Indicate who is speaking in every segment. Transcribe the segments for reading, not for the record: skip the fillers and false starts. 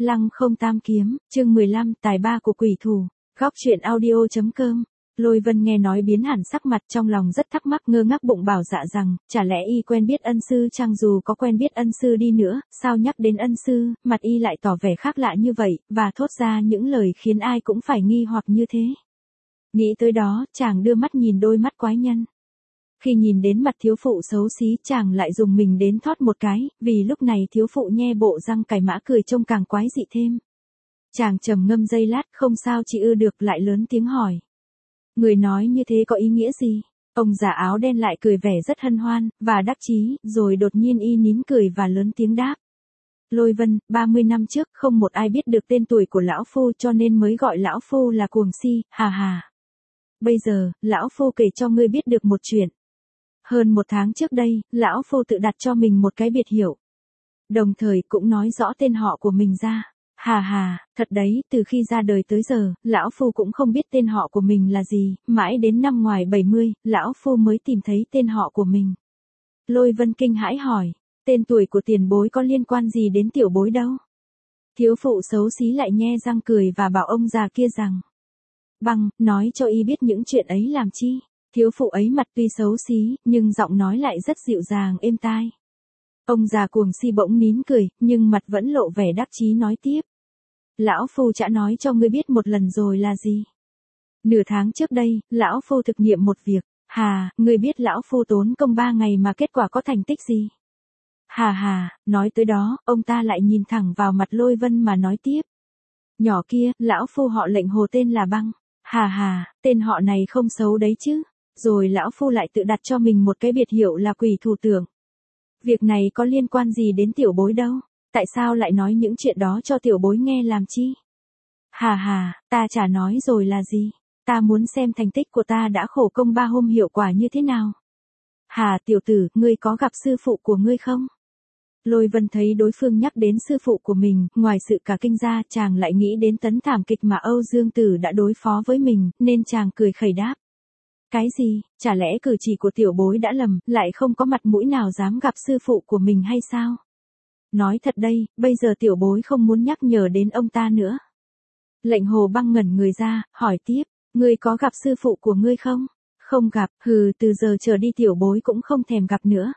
Speaker 1: Lăng không tam kiếm, chương 15, tài ba của quỷ thủ. Góc truyện audio.com. Lôi Vân nghe nói biến hẳn sắc mặt, trong lòng rất thắc mắc, ngơ ngác bụng bảo dạ rằng, chả lẽ y quen biết ân sư chăng? Dù có quen biết ân sư đi nữa, sao nhắc đến ân sư, mặt y lại tỏ vẻ khác lạ như vậy, và thốt ra những lời khiến ai cũng phải nghi hoặc như thế. Nghĩ tới đó, chàng đưa mắt nhìn đôi mắt quái nhân. Khi nhìn đến mặt thiếu phụ xấu xí, chàng lại dùng mình đến thót một cái, vì lúc này thiếu phụ nhe bộ răng cày mã cười trông càng quái dị thêm. Chàng trầm ngâm giây lát, không sao chị ư được, lại lớn tiếng hỏi. Người nói như thế có ý nghĩa gì? Ông già áo đen lại cười vẻ rất hân hoan, và đắc chí, rồi đột nhiên y nín cười và lớn tiếng đáp. Lôi Vân, 30 năm trước, không một ai biết được tên tuổi của lão phu cho nên mới gọi lão phu là cuồng si, hà hà. Bây giờ, lão phu kể cho ngươi biết được một chuyện. Hơn một tháng trước đây, lão phu tự đặt cho mình một cái biệt hiệu. Đồng thời cũng nói rõ tên họ của mình ra. Hà hà, thật đấy, từ khi ra đời tới giờ, lão phu cũng không biết tên họ của mình là gì, mãi đến năm ngoài 70, lão phu mới tìm thấy tên họ của mình. Lôi Vân kinh hãi hỏi, tên tuổi của tiền bối có liên quan gì đến tiểu bối đâu? Thiếu phụ xấu xí lại nhe răng cười và bảo ông già kia rằng. Bằng, nói cho y biết những chuyện ấy làm chi. Thiếu phụ ấy mặt tuy xấu xí, nhưng giọng nói lại rất dịu dàng êm tai. Ông già cuồng si bỗng nín cười, nhưng mặt vẫn lộ vẻ đắc chí nói tiếp. Lão phu đã nói cho ngươi biết một lần rồi là gì? Nửa tháng trước đây, lão phu thực nghiệm một việc. Hà, ngươi biết lão phu tốn công 3 ngày mà kết quả có thành tích gì? Hà hà, nói tới đó, ông ta lại nhìn thẳng vào mặt Lôi Vân mà nói tiếp. Nhỏ kia, lão phu họ Lệnh Hồ tên là Băng. Hà hà, tên họ này không xấu đấy chứ. Rồi lão phu lại tự đặt cho mình một cái biệt hiệu là quỷ thủ tưởng. Việc này có liên quan gì đến tiểu bối đâu, tại sao lại nói những chuyện đó cho tiểu bối nghe làm chi? Hà hà, ta chả nói rồi là gì, ta muốn xem thành tích của ta đã khổ công 3 hôm hiệu quả như thế nào. Hà tiểu tử, ngươi có gặp sư phụ của ngươi không? Lôi Vân thấy đối phương nhắc đến sư phụ của mình, ngoài sự cả kinh ra, chàng lại nghĩ đến tấn thảm kịch mà Âu Dương Tử đã đối phó với mình, nên chàng cười khẩy đáp. Cái gì, chả lẽ cử chỉ của tiểu bối đã lầm, lại không có mặt mũi nào dám gặp sư phụ của mình hay sao? Nói thật đây, bây giờ tiểu bối không muốn nhắc nhở đến ông ta nữa. Lệnh Hồ Băng ngẩn người ra, hỏi tiếp, ngươi có gặp sư phụ của ngươi không? Không gặp, hừ, từ giờ trở đi tiểu bối cũng không thèm gặp nữa.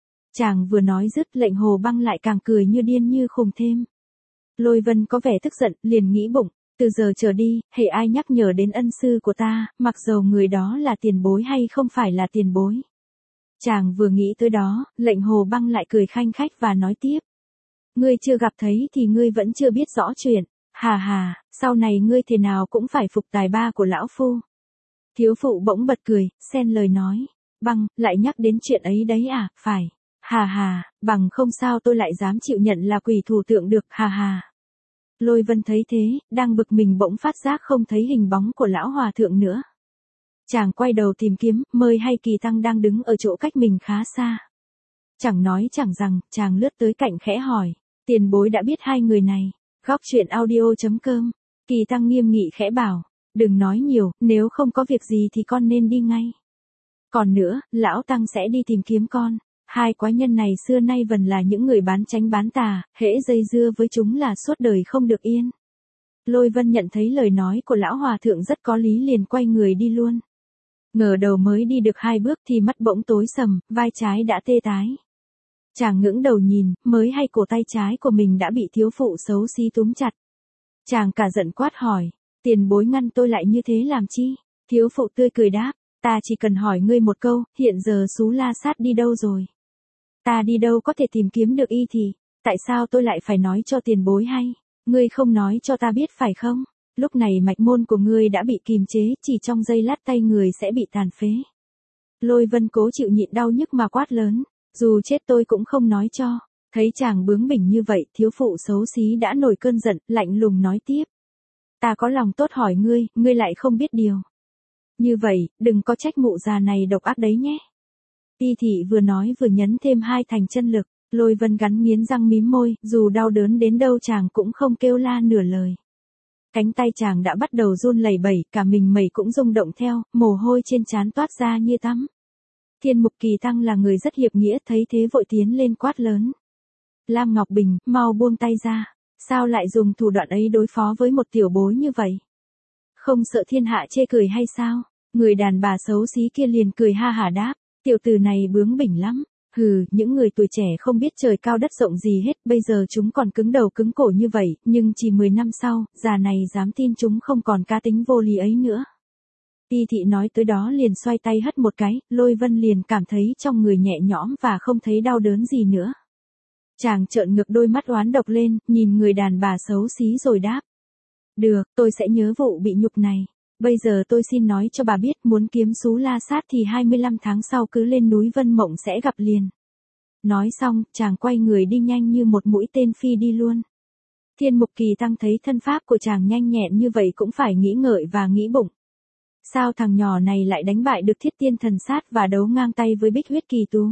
Speaker 1: Chàng vừa nói dứt, Lệnh Hồ Băng lại càng cười như điên như khùng thêm. Lôi Vân có vẻ tức giận, liền nghĩ bụng. Từ giờ trở đi, hễ ai nhắc nhở đến ân sư của ta, mặc dầu người đó là tiền bối hay không phải là tiền bối. Chàng vừa nghĩ tới đó, Lệnh Hồ Băng lại cười khanh khách và nói tiếp. Ngươi chưa gặp thấy thì ngươi vẫn chưa biết rõ chuyện. Hà hà, sau này ngươi thế nào cũng phải phục tài ba của lão phu. Thiếu phụ bỗng bật cười, xen lời nói. Băng, lại nhắc đến chuyện ấy đấy à, phải. Hà hà, bằng không sao tôi lại dám chịu nhận là quỷ thủ tượng được, hà hà. Lôi Vân thấy thế, đang bực mình bỗng phát giác không thấy hình bóng của lão hòa thượng nữa. Chàng quay đầu tìm kiếm, Mơi hay Kỳ Tăng đang đứng ở chỗ cách mình khá xa. Chẳng nói chẳng rằng, chàng lướt tới cạnh khẽ hỏi, tiền bối đã biết hai người này. Góc truyện audio.com. Kỳ Tăng nghiêm nghị khẽ bảo, đừng nói nhiều, nếu không có việc gì thì con nên đi ngay. Còn nữa, lão Tăng sẽ đi tìm kiếm con. Hai quái nhân này xưa nay vần là những người bán chánh bán tà, hễ dây dưa với chúng là suốt đời không được yên. Lôi Vân nhận thấy lời nói của lão hòa thượng rất có lý liền quay người đi luôn. Ngờ đầu mới đi được 2 bước thì mắt bỗng tối sầm, vai trái đã tê tái. Chàng ngẩng đầu nhìn, mới hay cổ tay trái của mình đã bị thiếu phụ xấu xí túm chặt. Chàng cả giận quát hỏi, tiền bối ngăn tôi lại như thế làm chi? Thiếu phụ tươi cười đáp, ta chỉ cần hỏi ngươi một câu, hiện giờ Sú La Sát đi đâu rồi? Ta đi đâu có thể tìm kiếm được y thì, tại sao tôi lại phải nói cho tiền bối hay? Ngươi không nói cho ta biết phải không? Lúc này mạch môn của ngươi đã bị kìm chế, chỉ trong giây lát tay người sẽ bị tàn phế. Lôi Vân cố chịu nhịn đau nhức mà quát lớn, dù chết tôi cũng không nói cho. Thấy chàng bướng bỉnh như vậy, thiếu phụ xấu xí đã nổi cơn giận, lạnh lùng nói tiếp. Ta có lòng tốt hỏi ngươi, ngươi lại không biết điều. Như vậy, đừng có trách mụ già này độc ác đấy nhé. Y thị vừa nói vừa nhấn thêm 2 thành chân lực, Lôi Vân gắn nghiến răng mím môi, dù đau đớn đến đâu chàng cũng không kêu la nửa lời. Cánh tay chàng đã bắt đầu run lẩy bẩy, cả mình mẩy cũng rung động theo, mồ hôi trên trán toát ra như tắm. Thiên Mục Kỳ Tăng là người rất hiệp nghĩa, thấy thế vội tiến lên quát lớn. Lam Ngọc Bình, mau buông tay ra. Sao lại dùng thủ đoạn ấy đối phó với một tiểu bối như vậy? Không sợ thiên hạ chê cười hay sao? Người đàn bà xấu xí kia liền cười ha hả đáp, tiểu tử này bướng bỉnh lắm. Hừ, những người tuổi trẻ không biết trời cao đất rộng gì hết, bây giờ chúng còn cứng đầu cứng cổ như vậy, nhưng chỉ 10 năm sau, già này dám tin chúng không còn cá tính vô lý ấy nữa. Y thị nói tới đó liền xoay tay hất một cái, Lôi Vân liền cảm thấy trong người nhẹ nhõm và không thấy đau đớn gì nữa. Chàng trợn ngược đôi mắt oán độc lên, nhìn người đàn bà xấu xí rồi đáp. Được, tôi sẽ nhớ vụ bị nhục này. Bây giờ tôi xin nói cho bà biết, muốn kiếm Xú La Sát thì 25 tháng sau cứ lên núi Vân Mộng sẽ gặp liền. Nói xong, chàng quay người đi nhanh như một mũi tên phi đi luôn. Thiên Mục Kỳ Tăng thấy thân pháp của chàng nhanh nhẹn như vậy cũng phải nghĩ ngợi và nghĩ bụng. Sao thằng nhỏ này lại đánh bại được Thiết Tiên Thần Sát và đấu ngang tay với Bích Huyết Kỳ Tú?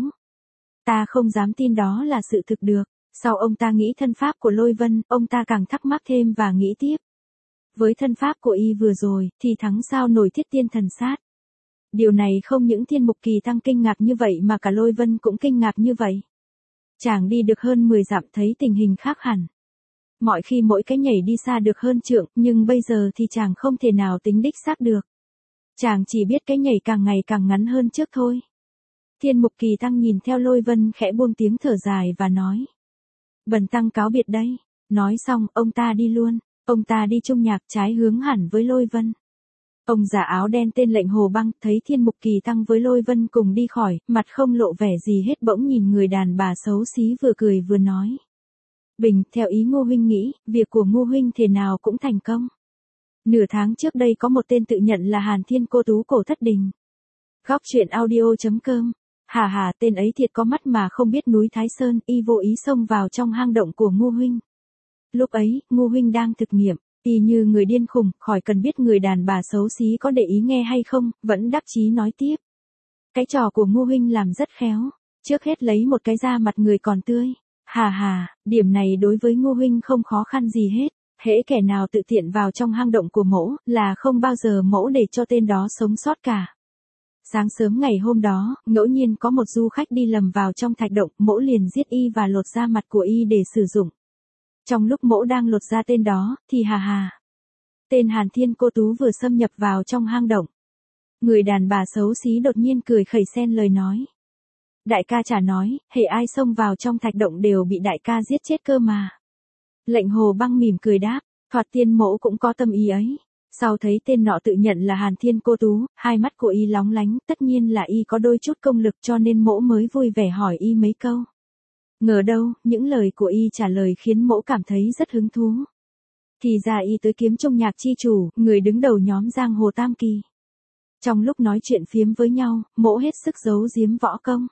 Speaker 1: Ta không dám tin đó là sự thực được. Sau ông ta nghĩ thân pháp của Lôi Vân, ông ta càng thắc mắc thêm và nghĩ tiếp. Với thân pháp của y vừa rồi, thì thắng sao nổi Thiết Tiên Thần Sát. Điều này không những Thiên Mục Kỳ Tăng kinh ngạc như vậy mà cả Lôi Vân cũng kinh ngạc như vậy. Chàng đi được hơn 10 dặm thấy tình hình khác hẳn. Mọi khi mỗi cái nhảy đi xa được hơn trượng, nhưng bây giờ thì chàng không thể nào tính đích xác được. Chàng chỉ biết cái nhảy càng ngày càng ngắn hơn trước thôi. Thiên Mục Kỳ Tăng nhìn theo Lôi Vân khẽ buông tiếng thở dài và nói. Bần tăng cáo biệt đây. Nói xong, ông ta đi luôn. Ông ta đi trung nhạc trái hướng hẳn với Lôi Vân. Ông già áo đen tên Lệnh Hồ Băng thấy Thiên Mục Kỳ Tăng với Lôi Vân cùng đi khỏi, mặt không lộ vẻ gì hết, bỗng nhìn người đàn bà xấu xí vừa cười vừa nói. Bình, theo ý Ngô huynh nghĩ, việc của Ngô huynh thế nào cũng thành công. Nửa tháng trước đây có một tên tự nhận là Hàn Thiên Cô Tú Cổ Thất Đình. Góc truyện audio.com. Hà, tên ấy thiệt có mắt mà không biết núi Thái Sơn, y vô ý xông vào trong hang động của Ngô huynh. Lúc ấy, Ngô huynh đang thực nghiệm, y như người điên khùng, khỏi cần biết người đàn bà xấu xí có để ý nghe hay không, vẫn đắc chí nói tiếp. Cái trò của Ngô huynh làm rất khéo, trước hết lấy một cái da mặt người còn tươi. Hà, điểm này đối với Ngô huynh không khó khăn gì hết. Hễ kẻ nào tự tiện vào trong hang động của mỗ, là không bao giờ mỗ để cho tên đó sống sót cả. Sáng sớm ngày hôm đó, ngẫu nhiên có một du khách đi lầm vào trong thạch động, mỗ liền giết y và lột da mặt của y để sử dụng. Trong lúc mỗ đang lột da tên đó, thì hà. Tên Hàn Thiên Cô Tú vừa xâm nhập vào trong hang động. Người đàn bà xấu xí đột nhiên cười khẩy xen lời nói. Đại ca chả nói, hễ ai xông vào trong thạch động đều bị đại ca giết chết cơ mà. Lệnh Hồ Băng mỉm cười đáp, thoạt tiên mỗ cũng có tâm ý ấy. Sau thấy tên nọ tự nhận là Hàn Thiên Cô Tú, hai mắt của y lóng lánh, tất nhiên là y có đôi chút công lực cho nên mỗ mới vui vẻ hỏi y mấy câu. Ngờ đâu, những lời của y trả lời khiến mỗ cảm thấy rất hứng thú. Thì ra y tới kiếm Trung Nhạc chi chủ, người đứng đầu nhóm giang hồ tam kỳ. Trong lúc nói chuyện phiếm với nhau, mỗ hết sức giấu giếm võ công.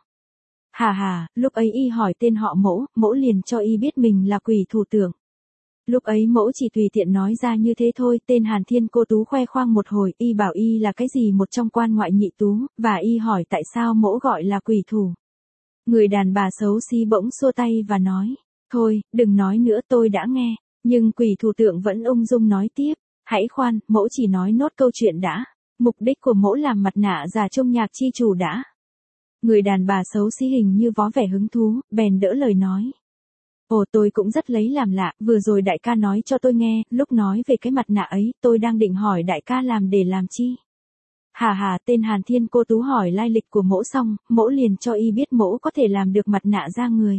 Speaker 1: Hà, lúc ấy y hỏi tên họ mỗ liền cho y biết mình là Quỷ Thủ Tưởng. Lúc ấy mỗ chỉ tùy tiện nói ra như thế thôi, tên Hàn Thiên Cô Tú khoe khoang một hồi, y bảo y là cái gì một trong quan ngoại nhị tú, và y hỏi tại sao mỗ gọi là quỷ thủ. Người đàn bà xấu xí bỗng xua tay và nói, thôi, đừng nói nữa tôi đã nghe, nhưng Quỷ Thủ Tượng vẫn ung dung nói tiếp, hãy khoan, mỗ chỉ nói nốt câu chuyện đã, mục đích của mỗ làm mặt nạ giả Trung Nhạc chi chủ đã. Người đàn bà xấu xí hình như vó vẻ hứng thú, bèn đỡ lời nói. Ồ, tôi cũng rất lấy làm lạ, vừa rồi đại ca nói cho tôi nghe, lúc nói về cái mặt nạ ấy, tôi đang định hỏi đại ca làm để làm chi. Hà, tên Hàn Thiên Cô Tú hỏi lai lịch của mỗ xong, mỗ liền cho y biết mỗ có thể làm được mặt nạ da người.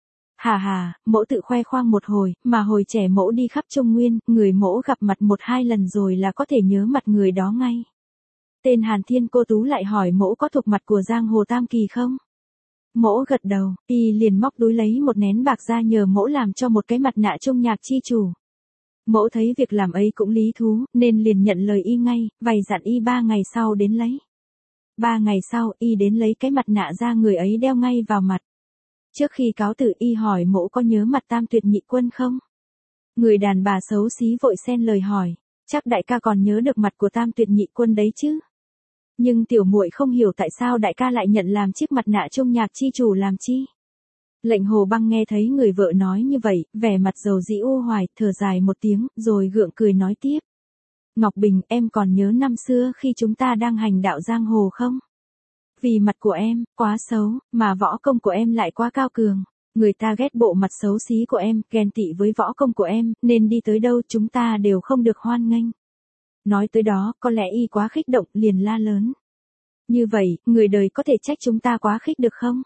Speaker 1: Hà, mỗ tự khoe khoang một hồi, mà hồi trẻ mỗ đi khắp Trung Nguyên, người mỗ gặp mặt 1-2 lần rồi là có thể nhớ mặt người đó ngay. Tên Hàn Thiên Cô Tú lại hỏi mỗ có thuộc mặt của giang hồ tam kỳ không? Mỗ gật đầu, y liền móc túi lấy một nén bạc ra nhờ mỗ làm cho một cái mặt nạ Trung Nhạc chi chủ. Mỗ thấy việc làm ấy cũng lý thú, nên liền nhận lời y ngay, vày dặn y 3 ngày sau đến lấy. 3 ngày sau, y đến lấy cái mặt nạ da người ấy đeo ngay vào mặt. Trước khi cáo từ y hỏi mỗ có nhớ mặt Tam Tuyệt Nhị Quân không? Người đàn bà xấu xí vội xen lời hỏi, chắc đại ca còn nhớ được mặt của Tam Tuyệt Nhị Quân đấy chứ? Nhưng tiểu muội không hiểu tại sao đại ca lại nhận làm chiếc mặt nạ Trung Nhạc chi chủ làm chi. Lệnh Hồ Băng nghe thấy người vợ nói như vậy, vẻ mặt dầu dĩ u hoài, thở dài một tiếng, rồi gượng cười nói tiếp. Ngọc Bình, em còn nhớ năm xưa khi chúng ta đang hành đạo giang hồ không? Vì mặt của em, quá xấu, mà võ công của em lại quá cao cường. Người ta ghét bộ mặt xấu xí của em, ghen tị với võ công của em, nên đi tới đâu chúng ta đều không được hoan nghênh. Nói tới đó, có lẽ y quá khích động, liền la lớn. Như vậy, người đời có thể trách chúng ta quá khích được không?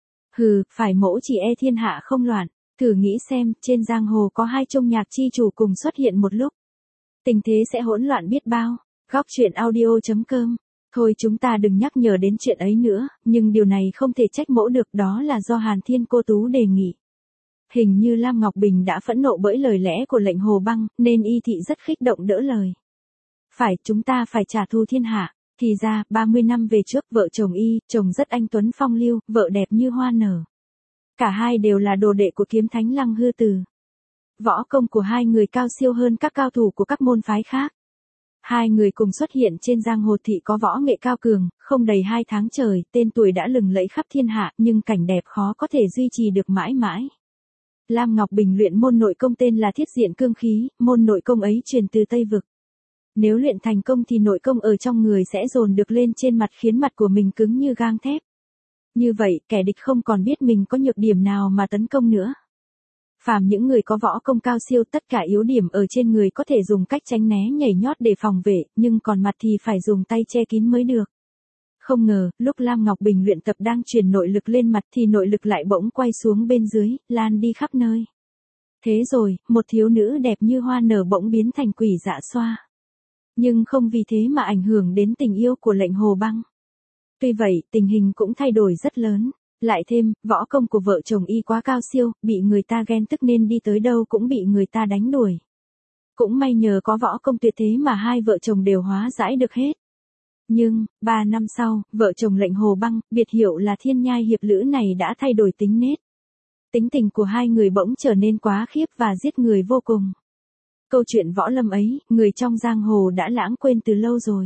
Speaker 1: Hừ, phải mẫu chỉ e thiên hạ không loạn. Thử nghĩ xem, trên giang hồ có hai trung nhạc chi chủ cùng xuất hiện một lúc. Tình thế sẽ hỗn loạn biết bao. Góc truyện audio.com. Thôi chúng ta đừng nhắc nhở đến chuyện ấy nữa, nhưng điều này không thể trách mẫu được, đó là do Hàn Thiên Cô Tú đề nghị. Hình như Lam Ngọc Bình đã phẫn nộ bởi lời lẽ của lệnh Hồ Băng, nên y thị rất khích động đỡ lời. Phải, chúng ta phải trả thù thiên hạ. Thì ra, 30 năm về trước, vợ chồng y, chồng rất anh tuấn phong lưu, vợ đẹp như hoa nở. Cả hai đều là đồ đệ của kiếm thánh Lăng Hư Từ. Võ công của hai người cao siêu hơn các cao thủ của các môn phái khác. Hai người cùng xuất hiện trên giang hồ thị có võ nghệ cao cường, không đầy 2 tháng trời, tên tuổi đã lừng lẫy khắp thiên hạ, nhưng cảnh đẹp khó có thể duy trì được mãi mãi. Lam Ngọc Bình luyện môn nội công tên là Thiết Diện Cương Khí, môn nội công ấy truyền từ Tây Vực. Nếu luyện thành công thì nội công ở trong người sẽ dồn được lên trên mặt khiến mặt của mình cứng như gang thép. Như vậy, kẻ địch không còn biết mình có nhược điểm nào mà tấn công nữa. Phàm những người có võ công cao siêu, tất cả yếu điểm ở trên người có thể dùng cách tránh né nhảy nhót để phòng vệ, nhưng còn mặt thì phải dùng tay che kín mới được. Không ngờ, lúc Lam Ngọc Bình luyện tập đang truyền nội lực lên mặt thì nội lực lại bỗng quay xuống bên dưới, lan đi khắp nơi. Thế rồi, một thiếu nữ đẹp như hoa nở bỗng biến thành quỷ dạ xoa. Nhưng không vì thế mà ảnh hưởng đến tình yêu của lệnh Hồ Băng. Tuy vậy, tình hình cũng thay đổi rất lớn. Lại thêm, võ công của vợ chồng y quá cao siêu, bị người ta ghen tức nên đi tới đâu cũng bị người ta đánh đuổi. Cũng may nhờ có võ công tuyệt thế mà hai vợ chồng đều hóa giải được hết. Nhưng, 3 năm sau, vợ chồng lệnh Hồ Băng, biệt hiệu là Thiên Nhai Hiệp Lữ này đã thay đổi tính nết. Tính tình của hai người bỗng trở nên quá khiếp và giết người vô cùng. Câu chuyện võ lâm ấy, người trong giang hồ đã lãng quên từ lâu rồi.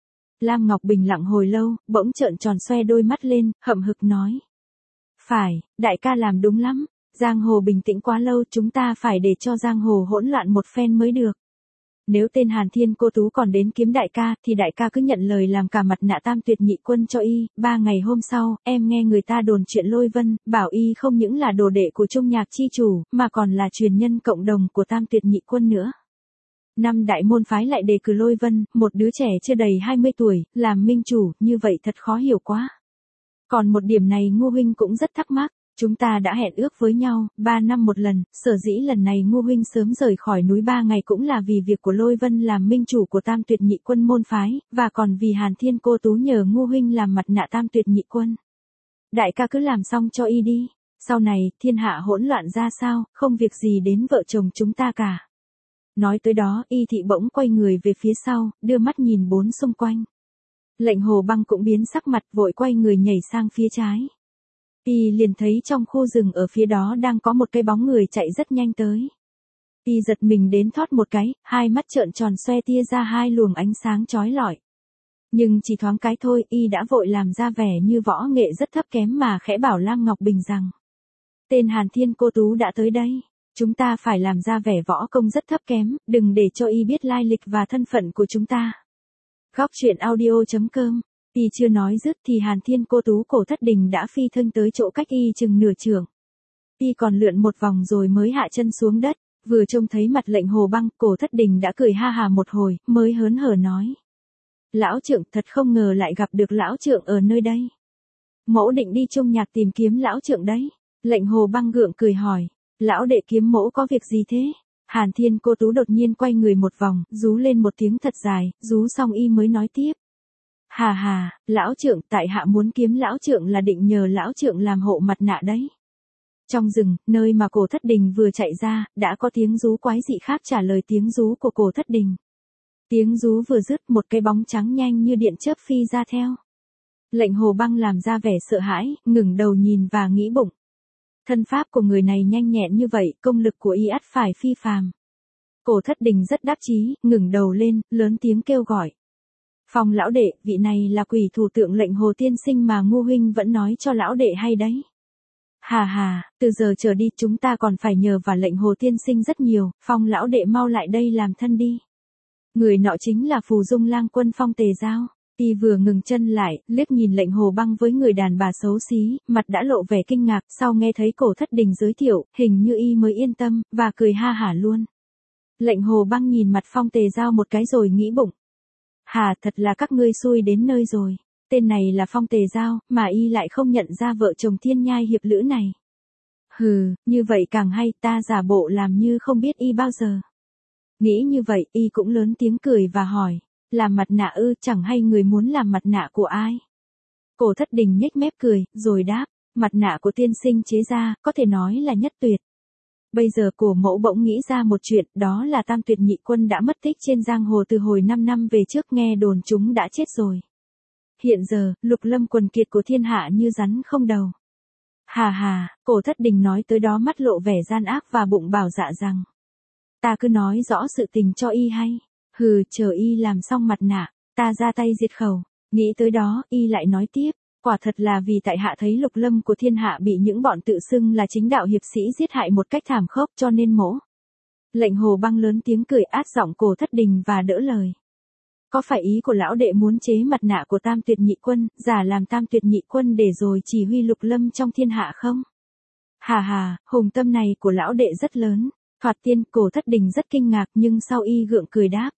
Speaker 1: Lam Ngọc Bình lặng hồi lâu, bỗng trợn tròn xoe đôi mắt lên, hậm hực nói. Phải, đại ca làm đúng lắm, giang hồ bình tĩnh quá lâu, chúng ta phải để cho giang hồ hỗn loạn một phen mới được. Nếu tên Hàn Thiên Cô Tú còn đến kiếm đại ca, thì đại ca cứ nhận lời làm cả mặt nạ Tam Tuyệt Nhị Quân cho y. 3 ngày hôm sau, em nghe người ta đồn chuyện Lôi Vân, bảo y không những là đồ đệ của Trung Nhạc chi chủ, mà còn là truyền nhân cộng đồng của Tam Tuyệt Nhị Quân nữa. 5 đại môn phái lại đề cử Lôi Vân, một đứa trẻ chưa đầy 20 tuổi, làm minh chủ, như vậy thật khó hiểu quá. Còn một điểm này Ngô huynh cũng rất thắc mắc, chúng ta đã hẹn ước với nhau, 3 năm một lần, sở dĩ lần này Ngô huynh sớm rời khỏi núi 3 ngày cũng là vì việc của Lôi Vân làm minh chủ của Tam Tuyệt Nhị Quân môn phái, và còn vì Hàn Thiên Cô Tú nhờ Ngô huynh làm mặt nạ Tam Tuyệt Nhị Quân. Đại ca cứ làm xong cho y đi, sau này, thiên hạ hỗn loạn ra sao, không việc gì đến vợ chồng chúng ta cả. Nói tới đó, y thị bỗng quay người về phía sau, đưa mắt nhìn bốn xung quanh. Lệnh Hồ Băng cũng biến sắc mặt, vội quay người nhảy sang phía trái. Y liền thấy trong khu rừng ở phía đó đang có một cái bóng người chạy rất nhanh tới. Y giật mình đến thoát một cái, hai mắt trợn tròn xoe tia ra hai luồng ánh sáng chói lọi. Nhưng chỉ thoáng cái thôi, y đã vội làm ra vẻ như võ nghệ rất thấp kém mà khẽ bảo Lam Ngọc Bình rằng. Tên Hàn Thiên Cô Tú đã tới đây. Chúng ta phải làm ra vẻ võ công rất thấp kém, đừng để cho y biết lai lịch và thân phận của chúng ta. Góc truyện audio.com. Y chưa nói dứt thì Hàn Thiên Cô Tú Cổ Thất Đình đã phi thân tới chỗ cách y chừng nửa trượng. Y còn lượn một vòng rồi mới hạ chân xuống đất, vừa trông thấy mặt lệnh Hồ Băng, Cổ Thất Đình đã cười ha hà một hồi, mới hớn hở nói. Lão trượng, thật không ngờ lại gặp được lão trượng ở nơi đây. Mẫu định đi Trung Nhạc tìm kiếm lão trượng đấy. Lệnh Hồ Băng gượng cười hỏi. Lão đệ kiếm mẫu có việc gì thế? Hàn Thiên Cô Tú đột nhiên quay người một vòng, rú lên một tiếng thật dài, rú xong y mới nói tiếp. Hà hà, lão trượng, tại hạ muốn kiếm lão trượng là định nhờ lão trượng làm hộ mặt nạ đấy. Trong rừng, nơi mà Cổ Thất Đình vừa chạy ra, đã có tiếng rú quái dị khác trả lời tiếng rú của Cổ Thất Đình. Tiếng rú vừa dứt, một cái bóng trắng nhanh như điện chớp phi ra theo. Lệnh Hồ Băng làm ra vẻ sợ hãi, ngẩng đầu nhìn và nghĩ bụng. Thân pháp của người này nhanh nhẹn như vậy, công lực của y ắt phải phi phàm. Cổ Thất Đình rất đắc chí, ngẩng đầu lên, lớn tiếng kêu gọi. Phong lão đệ, vị này là quỷ thủ tượng lệnh Hồ tiên sinh mà Ngô huynh vẫn nói cho lão đệ hay đấy. Hà hà, từ giờ trở đi chúng ta còn phải nhờ vào lệnh Hồ tiên sinh rất nhiều, Phong lão đệ mau lại đây làm thân đi. Người nọ chính là Phù Dung Lang Quân Phong Tề Giao. Y vừa ngừng chân lại, liếc nhìn Lệnh Hồ Băng với người đàn bà xấu xí, mặt đã lộ vẻ kinh ngạc, sau nghe thấy Cổ Thất Đình giới thiệu, hình như y mới yên tâm, và cười ha hả luôn. Lệnh Hồ Băng nhìn mặt Phong Tề Giao một cái rồi nghĩ bụng. Hà, thật là các ngươi xui đến nơi rồi. Tên này là Phong Tề Giao, mà y lại không nhận ra vợ chồng thiên nhai hiệp lữ này. Hừ, như vậy càng hay, ta giả bộ làm như không biết y bao giờ. Nghĩ như vậy, y cũng lớn tiếng cười và hỏi. Làm mặt nạ ư, chẳng hay người muốn làm mặt nạ của ai? Cổ Thất Đình nhếch mép cười, rồi đáp. Mặt nạ của tiên sinh chế ra, có thể nói là nhất tuyệt. Bây giờ Cổ mẫu bỗng nghĩ ra một chuyện, đó là Tam Tuyệt Nhị Quân đã mất tích trên giang hồ từ hồi 5 năm về trước, nghe đồn chúng đã chết rồi. Hiện giờ, lục lâm quần kiệt của thiên hạ như rắn không đầu. Hà hà, Cổ Thất Đình nói tới đó mắt lộ vẻ gian ác và bụng bảo dạ rằng. Ta cứ nói rõ sự tình cho y hay. Hừ, chờ y làm xong mặt nạ, ta ra tay diệt khẩu. Nghĩ tới đó, y lại nói tiếp. Quả thật là vì tại hạ thấy lục lâm của thiên hạ bị những bọn tự xưng là chính đạo hiệp sĩ giết hại một cách thảm khốc, cho nên mỗ. Lệnh Hồ Băng lớn tiếng cười át giọng Cổ Thất Đình và đỡ lời. Có phải ý của lão đệ muốn chế mặt nạ của Tam Tuyệt Nhị Quân, giả làm Tam Tuyệt Nhị Quân để rồi chỉ huy lục lâm trong thiên hạ không? Hà hà, hùng tâm này của lão đệ rất lớn. Thoạt tiên, Cổ Thất Đình rất kinh ngạc, nhưng sau y gượng cười đáp.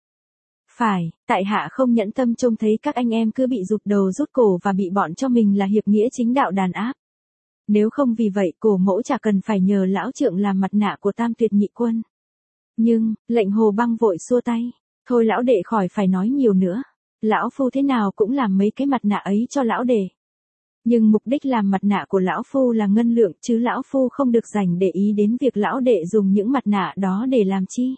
Speaker 1: Phải, tại hạ không nhẫn tâm trông thấy các anh em cứ bị rụt đầu rút cổ và bị bọn cho mình là hiệp nghĩa chính đạo đàn áp. Nếu không vì vậy, Cổ mẫu chả cần phải nhờ lão trượng làm mặt nạ của Tam Tuyệt Nhị Quân. Nhưng, Lệnh Hồ Băng vội xua tay. Thôi lão đệ khỏi phải nói nhiều nữa. Lão phu thế nào cũng làm mấy cái mặt nạ ấy cho lão đệ. Nhưng mục đích làm mặt nạ của lão phu là ngân lượng, chứ lão phu không được dành để ý đến việc lão đệ dùng những mặt nạ đó để làm chi.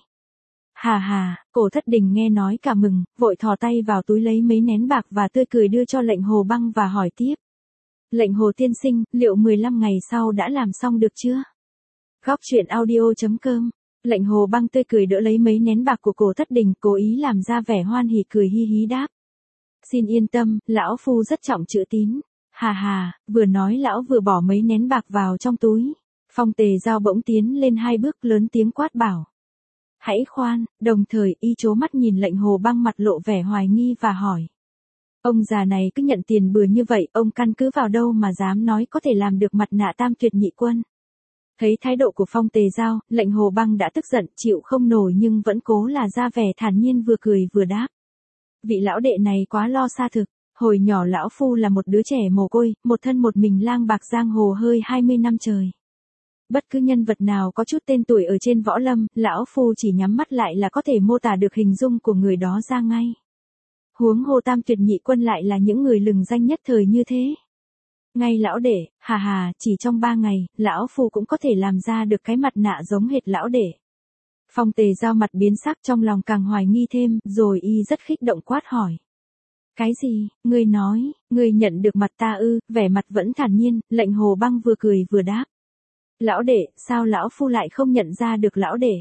Speaker 1: Hà hà, Cổ Thất Đình nghe nói cả mừng, vội thò tay vào túi lấy mấy nén bạc và tươi cười đưa cho Lệnh Hồ Băng và hỏi tiếp. Lệnh Hồ tiên sinh, liệu 15 ngày sau đã làm xong được chưa? Góc truyện audio.com. Lệnh Hồ Băng tươi cười đỡ lấy mấy nén bạc của Cổ Thất Đình, cố ý làm ra vẻ hoan hỉ, cười hi hí đáp. Xin yên tâm, lão phu rất trọng chữ tín. Hà hà, vừa nói lão vừa bỏ mấy nén bạc vào trong túi. Phong Tề Giao bỗng tiến lên 2 bước lớn tiếng quát bảo. Hãy khoan, đồng thời y chố mắt nhìn Lệnh Hồ Băng mặt lộ vẻ hoài nghi và hỏi. Ông già này cứ nhận tiền bừa như vậy, ông căn cứ vào đâu mà dám nói có thể làm được mặt nạ Tam Tuyệt Nhị Quân? Thấy thái độ của Phong Tề Giao, Lệnh Hồ Băng đã tức giận chịu không nổi nhưng vẫn cố là ra vẻ thản nhiên, vừa cười vừa đáp. Vị lão đệ này quá lo xa thực. Hồi nhỏ lão phu là một đứa trẻ mồ côi, một thân một mình lang bạc giang hồ hơi 20 năm trời. Bất cứ nhân vật nào có chút tên tuổi ở trên võ lâm, lão phu chỉ nhắm mắt lại là có thể mô tả được hình dung của người đó ra ngay. Huống hồ Tam Tuyệt Nhị Quân lại là những người lừng danh nhất thời như thế. Ngay lão đệ, hà hà, chỉ trong 3 ngày, lão phu cũng có thể làm ra được cái mặt nạ giống hệt lão đệ. Phong Tề Giao mặt biến sắc, trong lòng càng hoài nghi thêm, rồi y rất khích động quát hỏi. Cái gì, ngươi nói, ngươi nhận được mặt ta ư? Vẻ mặt vẫn thản nhiên, Lệnh Hồ Băng vừa cười vừa đáp. Lão đệ, sao lão phu lại không nhận ra được lão đệ?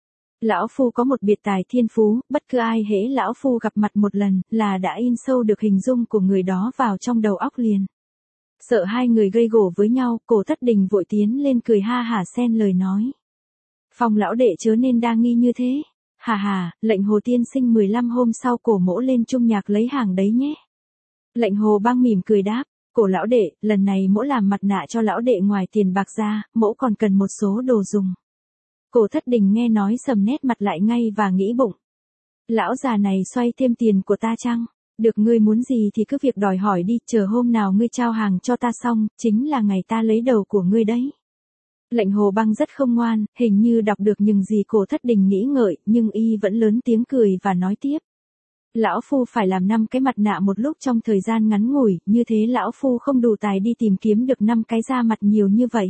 Speaker 1: Lão phu có một biệt tài thiên phú, bất cứ ai hễ lão phu gặp mặt một lần, là đã in sâu được hình dung của người đó vào trong đầu óc liền. Sợ hai người gây gổ với nhau, Cổ Thất Đình vội tiến lên cười ha hả xen lời nói. Phong lão đệ chớ nên đa nghi như thế. Hà hà, Lệnh Hồ tiên sinh 15 hôm sau Cổ mỗ lên trung nhạc lấy hàng đấy nhé. Lệnh Hồ Băng mỉm cười đáp. Cổ lão đệ, lần này mỗ làm mặt nạ cho lão đệ ngoài tiền bạc ra, mỗ còn cần một số đồ dùng. Cổ Thất Đình nghe nói sầm nét mặt lại ngay và nghĩ bụng. Lão già này xoay thêm tiền của ta chăng? Được, ngươi muốn gì thì cứ việc đòi hỏi đi, chờ hôm nào ngươi trao hàng cho ta xong, chính là ngày ta lấy đầu của ngươi đấy. Lệnh Hồ Băng rất không ngoan, hình như đọc được những gì Cổ Thất Đình nghĩ ngợi, nhưng y vẫn lớn tiếng cười và nói tiếp. Lão phu phải làm 5 cái mặt nạ một lúc trong thời gian ngắn ngủi, như thế lão phu không đủ tài đi tìm kiếm được 5 cái da mặt nhiều như vậy.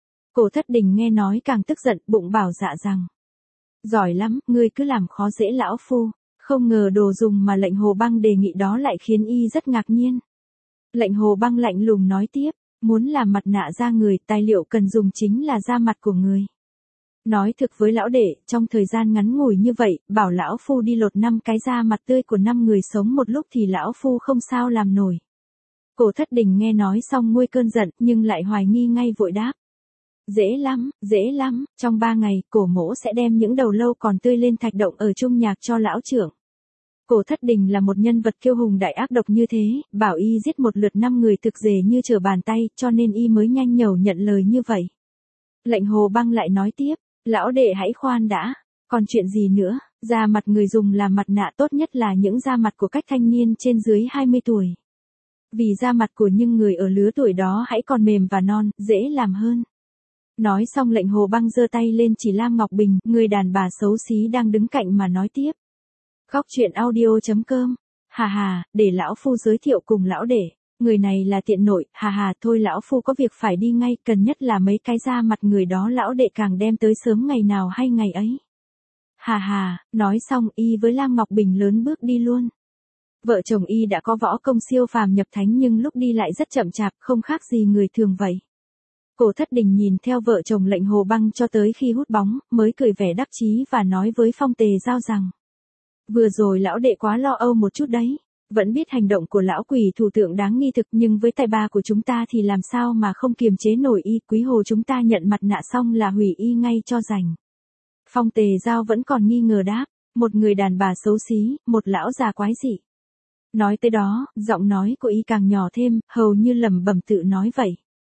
Speaker 1: Cổ Thất Đình nghe nói càng tức giận, bụng bảo dạ rằng. Giỏi lắm, ngươi cứ làm khó dễ lão phu. Không ngờ đồ dùng mà Lệnh Hồ Băng đề nghị đó lại khiến y rất ngạc nhiên. Lệnh Hồ Băng lạnh lùng nói tiếp, muốn làm mặt nạ da người, tài liệu cần dùng chính là da mặt của người. Nói thực với lão đệ, trong thời gian ngắn ngủi như vậy, bảo lão phu đi lột 5 cái da mặt tươi của 5 người sống một lúc thì lão phu không sao làm nổi. Cổ Thất Đình nghe nói xong nguôi cơn giận, nhưng lại hoài nghi ngay vội đáp. Dễ lắm, trong 3 ngày, Cổ mỗ sẽ đem những đầu lâu còn tươi lên thạch động ở trung nhạc cho lão trưởng. Cổ Thất Đình là một nhân vật kiêu hùng đại ác độc như thế, bảo y giết một lượt 5 người thực dề như trở bàn tay, cho nên y mới nhanh nhẩu nhận lời như vậy. Lệnh Hồ Băng lại nói tiếp, lão đệ hãy khoan đã, còn chuyện gì nữa, da mặt người dùng làm mặt nạ tốt nhất là những da mặt của cách thanh niên trên dưới 20 tuổi. Vì da mặt của những người ở lứa tuổi đó hãy còn mềm và non, dễ làm hơn. Nói xong Lệnh Hồ Băng giơ tay lên chỉ Lam Ngọc Bình, người đàn bà xấu xí đang đứng cạnh mà nói tiếp. Góc truyện audio.com. Hà hà, để lão phu giới thiệu cùng lão đệ. Người này là tiện nội, hà hà, thôi lão phu có việc phải đi ngay, cần nhất là mấy cái da mặt người đó lão đệ càng đem tới sớm ngày nào hay ngày ấy. Hà hà, nói xong y với Lam Ngọc Bình lớn bước đi luôn. Vợ chồng y đã có võ công siêu phàm nhập thánh nhưng lúc đi lại rất chậm chạp, không khác gì người thường vậy. Cổ Thất Đình nhìn theo vợ chồng Lệnh Hồ Băng cho tới khi hút bóng, mới cười vẻ đắc chí và nói với Phong Tề Giao rằng. Vừa rồi lão đệ quá lo âu một chút đấy, vẫn biết hành động của lão quỷ thủ tượng đáng nghi thực nhưng với tài ba của chúng ta thì làm sao mà không kiềm chế nổi y, quý hồ chúng ta nhận mặt nạ xong là hủy y ngay cho rành. Phong Tề Giao vẫn còn nghi ngờ đáp, một người đàn bà xấu xí, một lão già quái dị. Nói tới đó, giọng nói của y càng nhỏ thêm, hầu như lẩm bẩm tự nói vậy.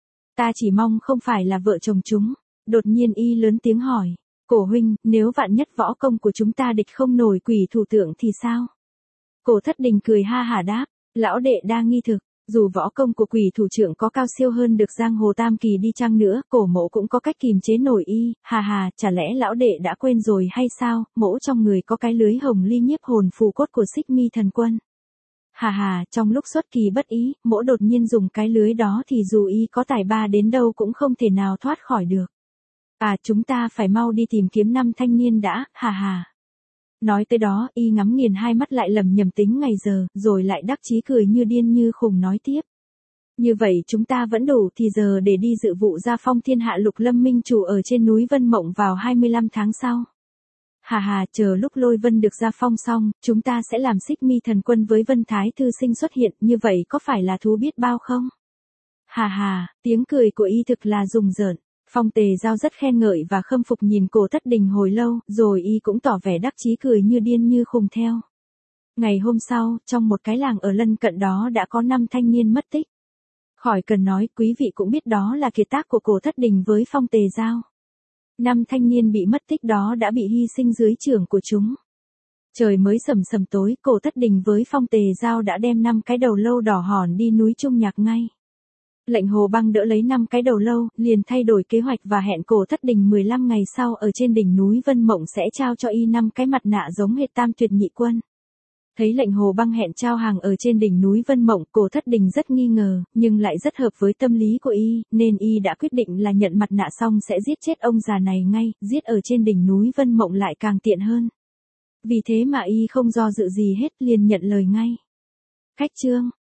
Speaker 1: Ta chỉ mong không phải là vợ chồng chúng. Đột nhiên y lớn tiếng hỏi. Cổ huynh, nếu vạn nhất võ công của chúng ta địch không nổi quỷ thủ tượng thì sao? Cổ Thất Đình cười ha hả đáp. Lão đệ đa nghi thực. Dù võ công của quỷ thủ trưởng có cao siêu hơn được giang hồ tam kỳ đi chăng nữa, cổ mộ cũng có cách kìm chế nổi y. Hà hà, chả lẽ lão đệ đã quên rồi hay sao? Mỗ trong người có cái lưới hồng ly nhiếp hồn phù cốt của Xích Mi thần quân. Hà hà, trong lúc xuất kỳ bất ý, mỗ đột nhiên dùng cái lưới đó thì dù y có tài ba đến đâu cũng không thể nào thoát khỏi được. À, chúng ta phải mau đi tìm kiếm 5 thanh niên đã, hà hà. Nói tới đó, y ngắm nghiền hai mắt lại lầm nhầm tính ngày giờ, rồi lại đắc chí cười như điên như khùng nói tiếp. Như vậy chúng ta vẫn đủ thì giờ để đi dự vụ gia phong thiên hạ Lục Lâm Minh Chủ ở trên núi Vân Mộng vào 25 tháng sau. Hà hà, chờ lúc Lôi Vân được gia phong xong, chúng ta sẽ làm Xích Mi thần quân với Vân Thái Thư Sinh xuất hiện, như vậy có phải là thú biết bao không? Hà hà, tiếng cười của y thực là rùng rợn. Phong Tề Giao rất khen ngợi và khâm phục nhìn Cổ Thất Đình hồi lâu, rồi y cũng tỏ vẻ đắc chí cười như điên như khùng theo. Ngày hôm sau, trong một cái làng ở lân cận đó đã có 5 thanh niên mất tích. Khỏi cần nói, quý vị cũng biết đó là kiệt tác của Cổ Thất Đình với Phong Tề Giao. 5 thanh niên bị mất tích đó đã bị hy sinh dưới chưởng của chúng. Trời mới sầm sầm tối, Cổ Thất Đình với Phong Tề Giao đã đem 5 cái đầu lâu đỏ hòn đi núi Trung Nhạc ngay. Lệnh Hồ Băng đỡ lấy 5 cái đầu lâu, liền thay đổi kế hoạch và hẹn Cổ Thất Đình 15 ngày sau ở trên đỉnh núi Vân Mộng sẽ trao cho y 5 cái mặt nạ giống hệt Tam Tuyệt Nhị Quân. Thấy Lệnh Hồ Băng hẹn trao hàng ở trên đỉnh núi Vân Mộng, Cổ Thất Đình rất nghi ngờ, nhưng lại rất hợp với tâm lý của y, nên y đã quyết định là nhận mặt nạ xong sẽ giết chết ông già này ngay, giết ở trên đỉnh núi Vân Mộng lại càng tiện hơn. Vì thế mà y không do dự gì hết liền nhận lời ngay. Cách chương